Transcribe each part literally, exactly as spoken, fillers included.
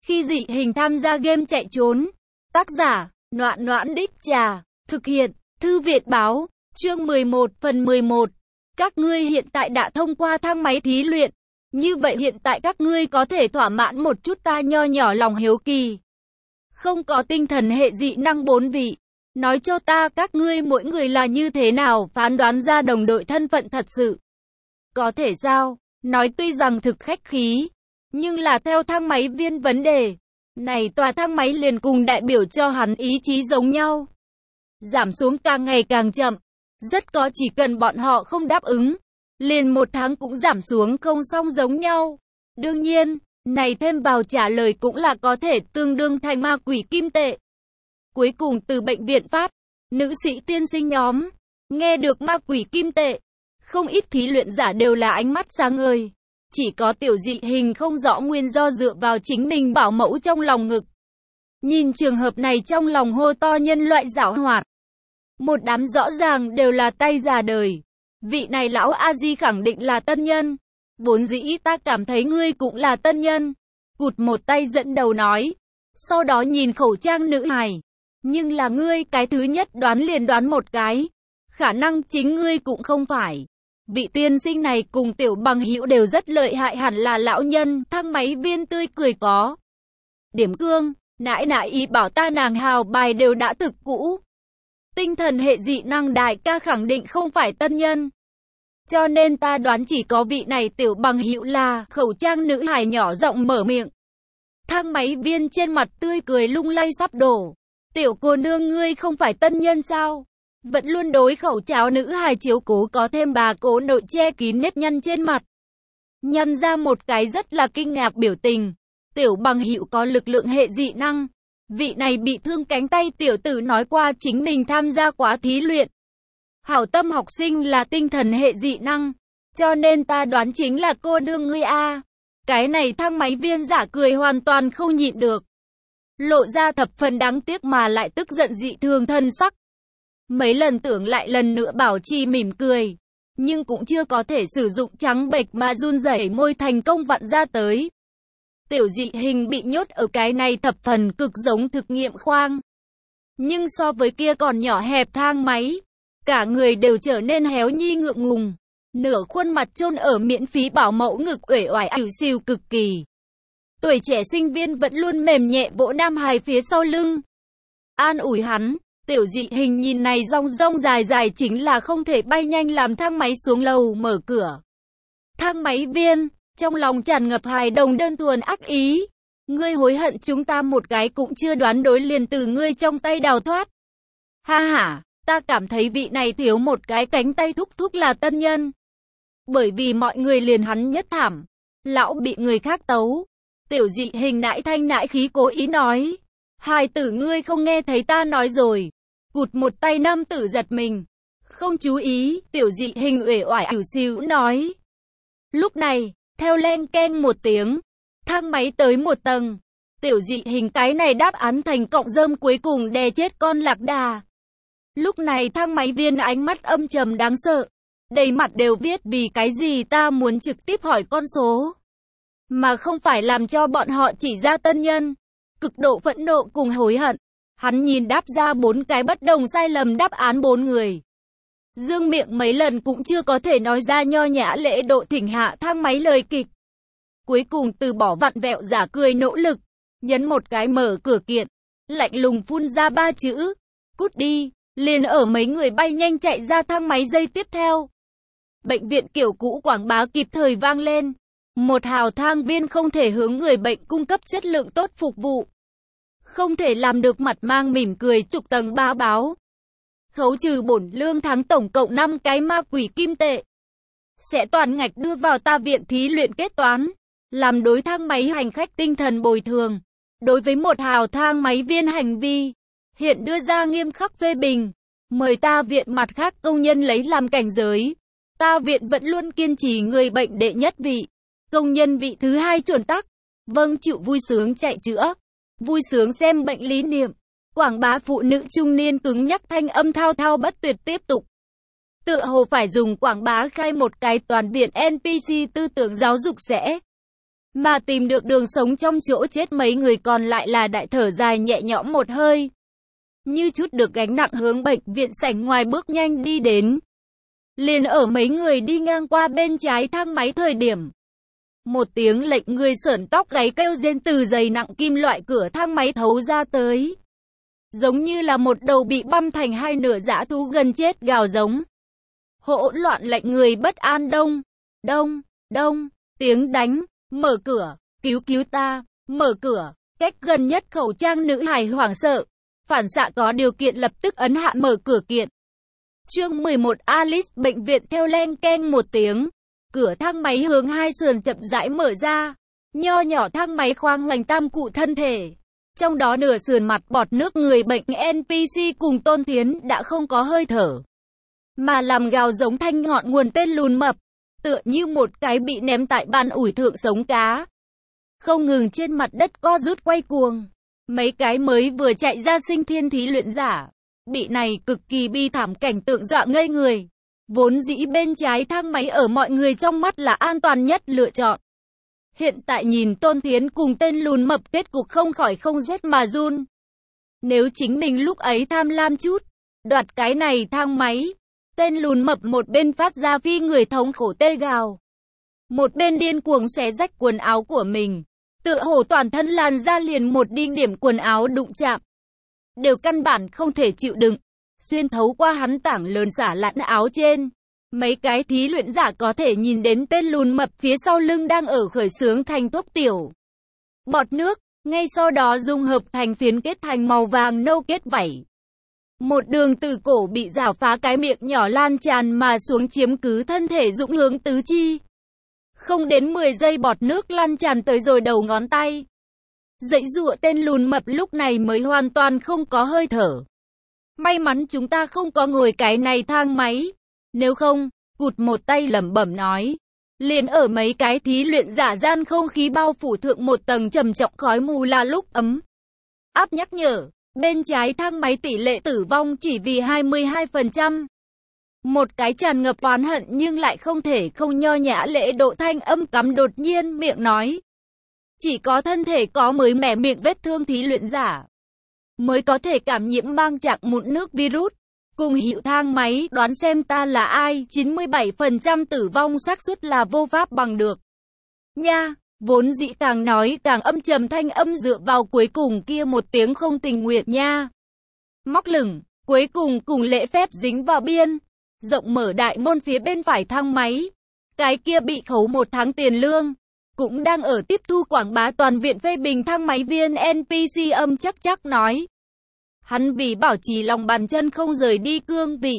Khi dị hình tham gia game chạy trốn. Tác giả, Noãn Noãn Đích Trà. Thực hiện, Thư viện Báo. Chương mười một phần mười một. Các ngươi hiện tại đã thông qua thang máy thí luyện. Như vậy hiện tại các ngươi có thể thỏa mãn một chút ta nho nhỏ lòng hiếu kỳ. Không có tinh thần hệ dị năng bốn vị. Nói cho ta các ngươi mỗi người là như thế nào phán đoán ra đồng đội thân phận thật sự. Có thể sao? Nói tuy rằng thực khách khí, nhưng là theo thang máy viên vấn đề. Này tòa thang máy liền cùng đại biểu cho hắn ý chí giống nhau. Giảm xuống càng ngày càng chậm. Rất có chỉ cần bọn họ không đáp ứng. Liền một tháng cũng giảm xuống không song giống nhau. Đương nhiên, này thêm vào trả lời cũng là có thể tương đương thành ma quỷ kim tệ. Cuối cùng từ bệnh viện phát, nữ sĩ tiên sinh nhóm, nghe được ma quỷ kim tệ. Không ít thí luyện giả đều là ánh mắt sáng ngời. Chỉ có tiểu dị hình không rõ nguyên do dựa vào chính mình bảo mẫu trong lòng ngực. Nhìn trường hợp này trong lòng hô to nhân loại giảo hoạt. Một đám rõ ràng đều là tay già đời. Vị này lão A-di khẳng định là tân nhân. Vốn dĩ ta cảm thấy ngươi cũng là tân nhân. Cụt một tay dẫn đầu nói. Sau đó nhìn khẩu trang nữ hài. Nhưng là ngươi cái thứ nhất đoán liền đoán một cái. Khả năng chính ngươi cũng không phải. Vị tiên sinh này cùng tiểu bằng hữu đều rất lợi hại hẳn là lão nhân. Thang máy viên tươi cười có điểm cương. Nãi nãi ý bảo ta nàng hào bài đều đã thực cũ. Tinh thần hệ dị năng đại ca khẳng định không phải tân nhân. Cho nên ta đoán chỉ có vị này tiểu bằng hữu là khẩu trang nữ hài nhỏ giọng mở miệng. Thang máy viên trên mặt tươi cười lung lay sắp đổ. Tiểu cô nương ngươi không phải tân nhân sao? Vẫn luôn đối khẩu cháo nữ hài chiếu cố có thêm bà cố nội che kín nếp nhăn trên mặt. Nhăn ra một cái rất là kinh ngạc biểu tình. Tiểu bằng hữu có lực lượng hệ dị năng. Vị này bị thương cánh tay tiểu tử nói qua chính mình tham gia quá thí luyện. Hảo tâm học sinh là tinh thần hệ dị năng. Cho nên ta đoán chính là cô nương ngươi a. Cái này thang máy viên giả cười hoàn toàn không nhịn được. Lộ ra thập phần đáng tiếc mà lại tức giận dị thường thân sắc. Mấy lần tưởng lại lần nữa bảo trì mỉm cười. Nhưng cũng chưa có thể sử dụng trắng bệch mà run rẩy môi thành công vặn ra tới. Tiểu dị hình bị nhốt ở cái này thập phần cực giống thực nghiệm khoang. Nhưng so với kia còn nhỏ hẹp thang máy. Cả người đều trở nên héo nhi ngượng ngùng. Nửa khuôn mặt chôn ở miễn phí bảo mẫu ngực uể oải ỉu xìu cực kỳ. Tuổi trẻ sinh viên vẫn luôn mềm nhẹ vỗ nam hài phía sau lưng. An ủi hắn, tiểu dị hình nhìn này rong rong dài dài chính là không thể bay nhanh làm thang máy xuống lầu mở cửa. Thang máy viên, trong lòng tràn ngập hài đồng đơn thuần ác ý. Ngươi hối hận chúng ta một cái cũng chưa đoán đối liền từ ngươi trong tay đào thoát. Ha ha, ta cảm thấy vị này thiếu một cái cánh tay thúc thúc là tân nhân. Bởi vì mọi người liền hắn nhất thảm. Lão bị người khác tấu. Tiểu dị hình nãi thanh nãi khí cố ý nói. Hài tử ngươi không nghe thấy ta nói rồi. Cụt một tay nam tử giật mình. Không chú ý, tiểu dị hình uể oải ỉu xìu nói. Lúc này, theo len keng một tiếng, thang máy tới một tầng. Tiểu dị hình cái này đáp án thành cộng rơm cuối cùng đè chết con lạc đà. Lúc này thang máy viên ánh mắt âm trầm đáng sợ. Đầy mặt đều biết vì cái gì ta muốn trực tiếp hỏi con số. Mà không phải làm cho bọn họ chỉ ra tân nhân. Cực độ phẫn nộ cùng hối hận. Hắn nhìn đáp ra bốn cái bất đồng sai lầm đáp án bốn người. Dương miệng mấy lần cũng chưa có thể nói ra nho nhã lễ độ thỉnh hạ thang máy lời kịch. Cuối cùng từ bỏ vặn vẹo giả cười nỗ lực. Nhấn một cái mở cửa kiện. Lạnh lùng phun ra ba chữ. Cút đi. Liền ở mấy người bay nhanh chạy ra thang máy giây tiếp theo. Bệnh viện kiểu cũ quảng bá kịp thời vang lên. Một hào thang viên không thể hướng người bệnh cung cấp chất lượng tốt phục vụ. Không thể làm được mặt mang mỉm cười trục tầng ba báo. Khấu trừ bổn lương tháng tổng cộng năm cái ma quỷ kim tệ. Sẽ toàn ngạch đưa vào ta viện thí luyện kết toán. Làm đối thang máy hành khách tinh thần bồi thường. Đối với một hào thang máy viên hành vi. Hiện đưa ra nghiêm khắc phê bình. Mời ta viện mặt khác công nhân lấy làm cảnh giới. Ta viện vẫn luôn kiên trì người bệnh đệ nhất vị. Công nhân vị thứ hai chuẩn tắc. Vâng chịu vui sướng chạy chữa. Vui sướng xem bệnh lý niệm. Quảng bá phụ nữ trung niên cứng nhắc thanh âm thao thao bất tuyệt tiếp tục. Tựa hồ phải dùng quảng bá khai một cái toàn viện en pê xê tư tưởng giáo dục sẽ. Mà tìm được đường sống trong chỗ chết, mấy người còn lại là đại thở dài nhẹ nhõm một hơi. Như chút được gánh nặng hướng bệnh viện sảnh ngoài bước nhanh đi đến. Liền ở mấy người đi ngang qua bên trái thang máy thời điểm. Một tiếng lệnh người sởn tóc gáy kêu rên từ dày nặng kim loại cửa thang máy thấu ra tới. Giống như là một đầu bị băm thành hai nửa dã thú gần chết gào giống. Hỗn loạn lệnh người bất an đông, đông, đông, tiếng đánh, mở cửa, cứu cứu ta, mở cửa, cách gần nhất khẩu trang nữ hài hoảng sợ. Phản xạ có điều kiện lập tức ấn hạ mở cửa kiện. Chương mười một Alice bệnh viện theo len keng một tiếng. Cửa thang máy hướng hai sườn chậm rãi mở ra. Nho nhỏ thang máy khoang hoành tam cụ thân thể. Trong đó nửa sườn mặt bọt nước người bệnh en pê xê cùng Tôn Thiến đã không có hơi thở. Mà làm gào giống thanh ngọn nguồn tên lùn mập. Tựa như một cái bị ném tại bàn ủi thượng sống cá. Không ngừng trên mặt đất co rút quay cuồng. Mấy cái mới vừa chạy ra sinh thiên thí luyện giả. Bị này cực kỳ bi thảm cảnh tượng dọa ngây người. Vốn dĩ bên trái thang máy ở mọi người trong mắt là an toàn nhất lựa chọn. Hiện tại nhìn Tôn Thiến cùng tên lùn mập kết cục không khỏi không rét mà run. Nếu chính mình lúc ấy tham lam chút, đoạt cái này thang máy. Tên lùn mập một bên phát ra phi người thống khổ tê gào. Một bên điên cuồng xé rách quần áo của mình. Tựa hồ toàn thân làn da liền một đinh điểm quần áo đụng chạm. Đều căn bản không thể chịu đựng. Xuyên thấu qua hắn tảng lớn xả lặn áo trên. Mấy cái thí luyện giả có thể nhìn đến tên lùn mập phía sau lưng đang ở khởi xướng thành thuốc tiểu. Bọt nước, ngay sau đó dung hợp thành phiến kết thành màu vàng nâu kết vảy. Một đường từ cổ bị rào phá cái miệng nhỏ lan tràn mà xuống chiếm cứ thân thể dũng hướng tứ chi. Không đến mười giây bọt nước lan tràn tới rồi đầu ngón tay. Dãy giụa tên lùn mập lúc này mới hoàn toàn không có hơi thở. May mắn chúng ta không có ngồi cái này thang máy. Nếu không, cụt một tay lẩm bẩm nói. Liền ở mấy cái thí luyện giả gian không khí bao phủ thượng một tầng trầm trọng khói mù là lúc ấm. Áp nhắc nhở, bên trái thang máy tỷ lệ tử vong chỉ vì hai mươi hai phần trăm. Một cái tràn ngập oán hận nhưng lại không thể không nho nhã lễ độ thanh âm cắm đột nhiên miệng nói. Chỉ có thân thể có mới mẻ miệng vết thương thí luyện giả mới có thể cảm nhiễm mang trạng mụn nước virus. Cùng hiệu thang máy, đoán xem ta là ai, chín mươi bảy phần trăm tử vong xác suất là vô pháp bằng được. Nha, vốn dĩ càng nói càng âm trầm thanh âm dựa vào cuối cùng kia một tiếng không tình nguyện nha. Móc lửng, cuối cùng cùng lễ phép dính vào biên. Rộng mở đại môn phía bên phải thang máy. Cái kia bị khấu một tháng tiền lương. Cũng đang ở tiếp thu quảng bá toàn viện phê bình thang máy viên en pê xê âm chắc chắc nói. Hắn vì bảo trì lòng bàn chân không rời đi cương vị.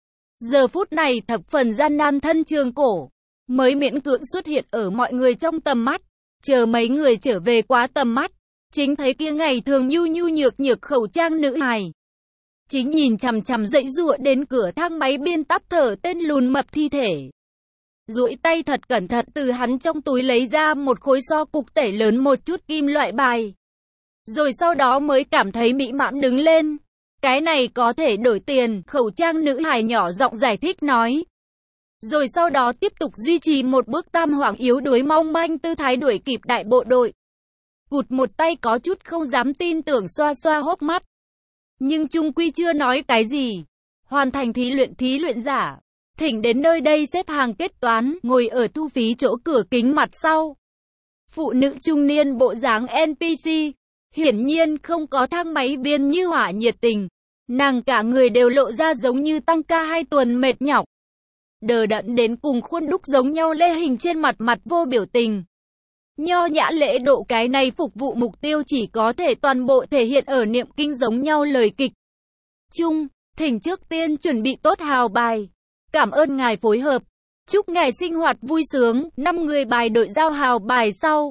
Giờ phút này thập phần gian nan thân trường cổ. Mới miễn cưỡng xuất hiện ở mọi người trong tầm mắt. Chờ mấy người trở về quá tầm mắt. Chính thấy kia ngày thường nhu nhu nhược nhược khẩu trang nữ hài. Chính nhìn chằm chằm dãy giụa đến cửa thang máy biên tắp thở tên lùn mập thi thể. Duỗi tay thật cẩn thận từ hắn trong túi lấy ra một khối so cục tẩy lớn một chút kim loại bài. Rồi sau đó mới cảm thấy mỹ mãn đứng lên. Cái này có thể đổi tiền, khẩu trang nữ hài nhỏ giọng giải thích nói. Rồi sau đó tiếp tục duy trì một bước tam hoảng yếu đuối mong manh tư thái đuổi kịp đại bộ đội. Cụt một tay có chút không dám tin tưởng xoa xoa hốc mắt. Nhưng chung quy chưa nói cái gì. Hoàn thành thí luyện thí luyện giả. Thỉnh đến nơi đây xếp hàng kết toán, ngồi ở thu phí chỗ cửa kính mặt sau. Phụ nữ trung niên bộ dáng en pê xê. Hiển nhiên không có thang máy viên như hỏa nhiệt tình. Nàng cả người đều lộ ra giống như tăng ca hai tuần mệt nhọc. Đờ đẫn đến cùng khuôn đúc giống nhau lê hình trên mặt mặt vô biểu tình. Nho nhã lễ độ cái này phục vụ mục tiêu chỉ có thể toàn bộ thể hiện ở niệm kinh giống nhau lời kịch. Chung, thỉnh trước tiên chuẩn bị tốt hào bài. Cảm ơn ngài phối hợp. Chúc ngài sinh hoạt vui sướng. Năm người bài đội giao hào bài sau.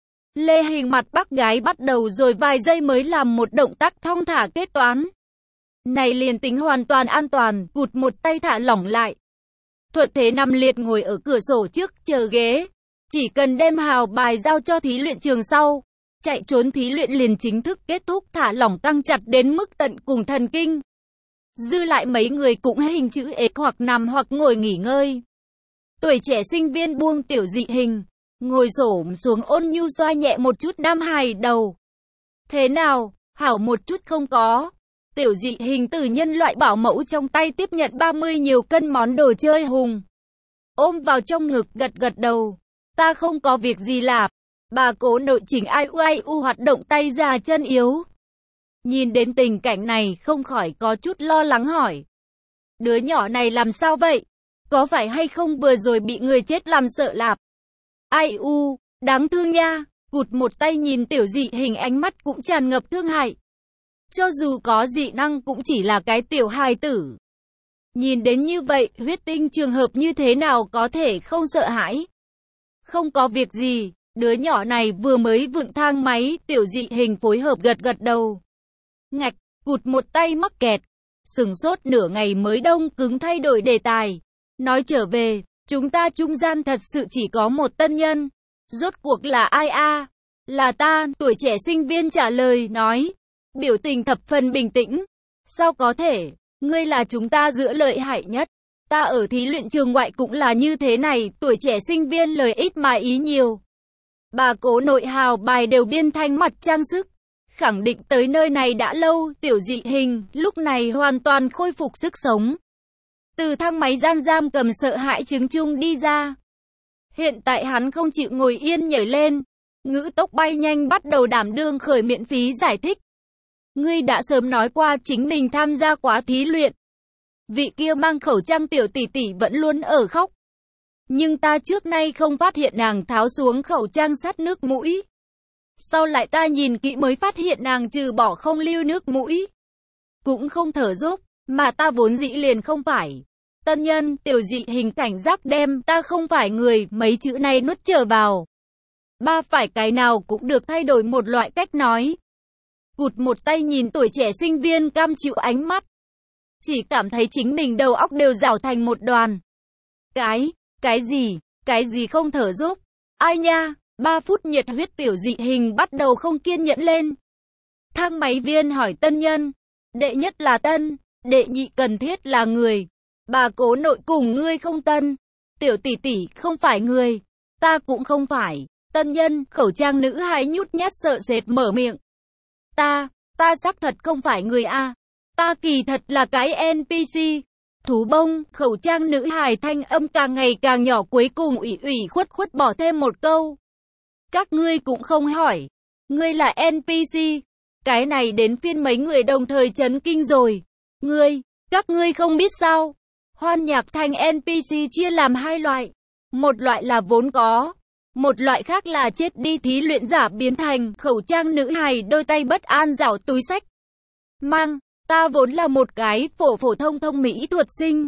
Lê hình mặt bác gái bắt đầu rồi vài giây mới làm một động tác thong thả kết toán. Này liền tính hoàn toàn an toàn, cụt một tay thả lỏng lại. Thuận thế nằm liệt ngồi ở cửa sổ trước, chờ ghế. Chỉ cần đem hào bài giao cho thí luyện trường sau. Chạy trốn thí luyện liền chính thức kết thúc thả lỏng căng chặt đến mức tận cùng thần kinh. Dư lại mấy người cũng hình chữ ế hoặc nằm hoặc ngồi nghỉ ngơi. Tuổi trẻ sinh viên buông tiểu dị hình. ngồi xổm xuống ôn nhu xoa nhẹ một chút Nam Hải đầu. Thế nào, hảo một chút không có? Tiểu dị hình từ nhân loại bảo mẫu trong tay tiếp nhận ba mươi nhiều cân món đồ chơi hùng. Ôm vào trong ngực gật gật đầu. Ta không có việc gì làm. Bà cố nội chỉnh ai u ai u hoạt động tay già chân yếu. Nhìn đến tình cảnh này không khỏi có chút lo lắng hỏi. Đứa nhỏ này làm sao vậy? Có phải hay không vừa rồi bị người chết làm sợ lạp? Ai u, đáng thương nha. Cụt một tay nhìn tiểu dị hình ánh mắt cũng tràn ngập thương hại. Cho dù có dị năng cũng chỉ là cái tiểu hài tử. Nhìn đến như vậy, huyết tinh trường hợp như thế nào có thể không sợ hãi? Không có việc gì, đứa nhỏ này vừa mới vượng thang máy, tiểu dị hình phối hợp gật gật đầu. Ngạch, cụt một tay mắc kẹt. Sừng sốt nửa ngày mới đông cứng thay đổi đề tài. Nói trở về, chúng ta trung gian thật sự chỉ có một tân nhân. Rốt cuộc là ai a? Là ta, tuổi trẻ sinh viên trả lời, nói. Biểu tình thập phần bình tĩnh. Sao có thể, ngươi là chúng ta giữa lợi hại nhất. Ta ở thí luyện trường ngoại cũng là như thế này, tuổi trẻ sinh viên lời ít mà ý nhiều. Bà cố nội hào bài đều biên thanh mặt trang sức. Khẳng định tới nơi này đã lâu, tiểu dị hình, lúc này hoàn toàn khôi phục sức sống. Từ thang máy gian giam cầm sợ hãi chứng chung đi ra. Hiện tại hắn không chịu ngồi yên nhảy lên. Ngữ tốc bay nhanh bắt đầu đảm đương khởi miễn phí giải thích. Ngươi đã sớm nói qua chính mình tham gia quá thí luyện. Vị kia mang khẩu trang tiểu tỷ tỷ vẫn luôn ở khóc. Nhưng ta trước nay không phát hiện nàng tháo xuống khẩu trang sát nước mũi. Sau lại ta nhìn kỹ mới phát hiện nàng trừ bỏ không lưu nước mũi, cũng không thở dốc, mà ta vốn dĩ liền không phải. Tân nhân, tiểu dị hình cảnh giác đem ta không phải người, mấy chữ này nuốt trở vào. Ba phải cái nào cũng được thay đổi một loại cách nói. Cụt một tay nhìn tuổi trẻ sinh viên cam chịu ánh mắt. Chỉ cảm thấy chính mình đầu óc đều rảo thành một đoàn. Cái, cái gì, cái gì không thở dốc? Ai nha? Ba phút nhiệt huyết tiểu dị hình bắt đầu không kiên nhẫn lên. Thang máy viên hỏi tân nhân. Đệ nhất là tân, đệ nhị cần thiết là người. Bà cố nội cùng ngươi không tân. Tiểu tỷ tỷ không phải người. Ta cũng không phải. Tân nhân, khẩu trang nữ hài nhút nhát sợ sệt mở miệng. Ta, ta xác thật không phải người a. Ta kỳ thật là cái en pê xê. Thú bông, khẩu trang nữ hài thanh âm càng ngày càng nhỏ cuối cùng ủy ủy khuất khuất bỏ thêm một câu. Các ngươi cũng không hỏi. Ngươi là en pê xê. Cái này đến phiên mấy người đồng thời chấn kinh rồi. Ngươi, các ngươi không biết sao. Hoan nhạc thành en pê xê chia làm hai loại. Một loại là vốn có. Một loại khác là chết đi thí luyện giả biến thành khẩu trang nữ hài đôi tay bất an rảo túi sách. Mang, ta vốn là một cái phổ phổ thông thông mỹ thuật sinh.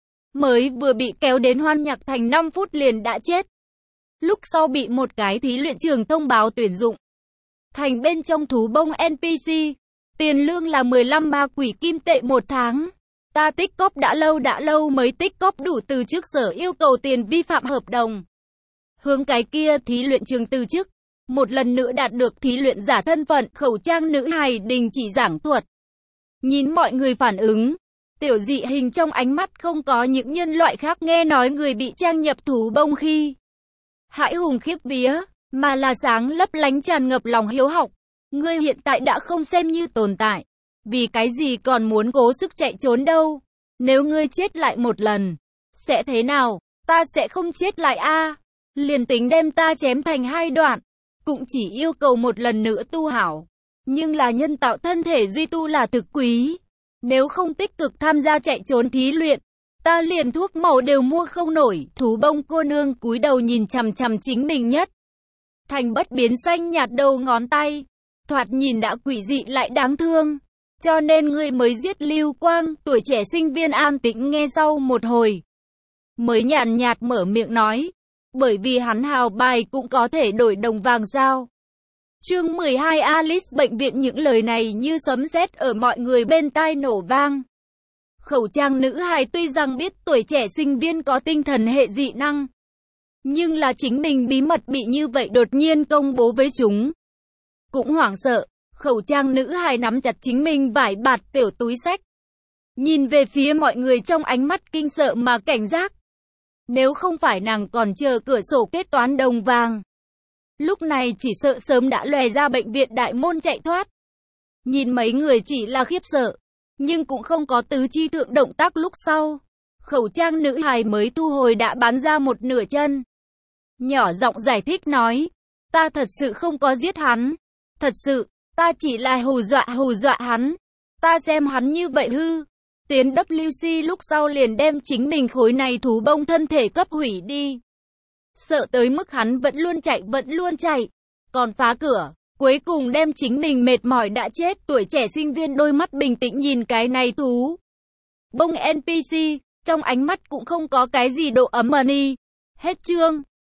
Mới vừa bị kéo đến hoan nhạc thành năm phút liền đã chết. Lúc sau bị một cái thí luyện trường thông báo tuyển dụng. Thành bên trong thú bông en pê xê. Tiền lương là mười lăm ma quỷ kim tệ một tháng. Ta tích cóp đã lâu đã lâu mới tích cóp đủ từ chức sở yêu cầu tiền vi phạm hợp đồng. Hướng cái kia thí luyện trường từ chức. Một lần nữa đạt được thí luyện giả thân phận khẩu trang nữ hài đình chỉ giảng thuật. Nhìn mọi người phản ứng. Tiểu dị hình trong ánh mắt không có những nhân loại khác nghe nói người bị trang nhập thú bông khi hãi hùng khiếp vía, mà là sáng lấp lánh tràn ngập lòng hiếu học. Ngươi hiện tại đã không xem như tồn tại. Vì cái gì còn muốn cố sức chạy trốn đâu? Nếu ngươi chết lại một lần, sẽ thế nào? Ta sẽ không chết lại a. Liền tính đem ta chém thành hai đoạn, cũng chỉ yêu cầu một lần nữa tu hảo. Nhưng là nhân tạo thân thể duy tu là thực quý. Nếu không tích cực tham gia chạy trốn thí luyện, ta liền thuốc màu đều mua không nổi. Thú bông cô nương cúi đầu nhìn chằm chằm chính mình nhất. Thành bất biến xanh nhạt đầu ngón tay. Thoạt nhìn đã quỷ dị lại đáng thương. Cho nên ngươi mới giết Lưu Quang. Tuổi trẻ sinh viên an tĩnh nghe sau một hồi. Mới nhàn nhạt mở miệng nói. Bởi vì hắn hào bài cũng có thể đổi đồng vàng sao. Chương mười hai Alice bệnh viện. Những lời này như sấm sét ở mọi người bên tai nổ vang. Khẩu trang nữ hài tuy rằng biết tuổi trẻ sinh viên có tinh thần hệ dị năng, nhưng là chính mình bí mật bị như vậy đột nhiên công bố với chúng. Cũng hoảng sợ, khẩu trang nữ hài nắm chặt chính mình vải bạt tiểu túi sách. Nhìn về phía mọi người trong ánh mắt kinh sợ mà cảnh giác. Nếu không phải nàng còn chờ cửa sổ kết toán đồng vàng, lúc này chỉ sợ sớm đã lòe ra bệnh viện đại môn chạy thoát. Nhìn mấy người chỉ là khiếp sợ, nhưng cũng không có tứ chi thượng động tác lúc sau. Khẩu trang nữ hài mới thu hồi đã bắn ra một nửa chân. Nhỏ giọng giải thích nói, ta thật sự không có giết hắn. Thật sự, ta chỉ là hù dọa hù dọa hắn. Ta xem hắn như vậy hư. Tiến W C lúc sau liền đem chính mình khối này thú bông thân thể cấp hủy đi. Sợ tới mức hắn vẫn luôn chạy vẫn luôn chạy. Còn phá cửa, cuối cùng đem chính mình mệt mỏi đã chết. Tuổi trẻ sinh viên đôi mắt bình tĩnh nhìn cái này thú bông en pê xê, trong ánh mắt cũng không có cái gì độ ấm ẩn. Hết chương.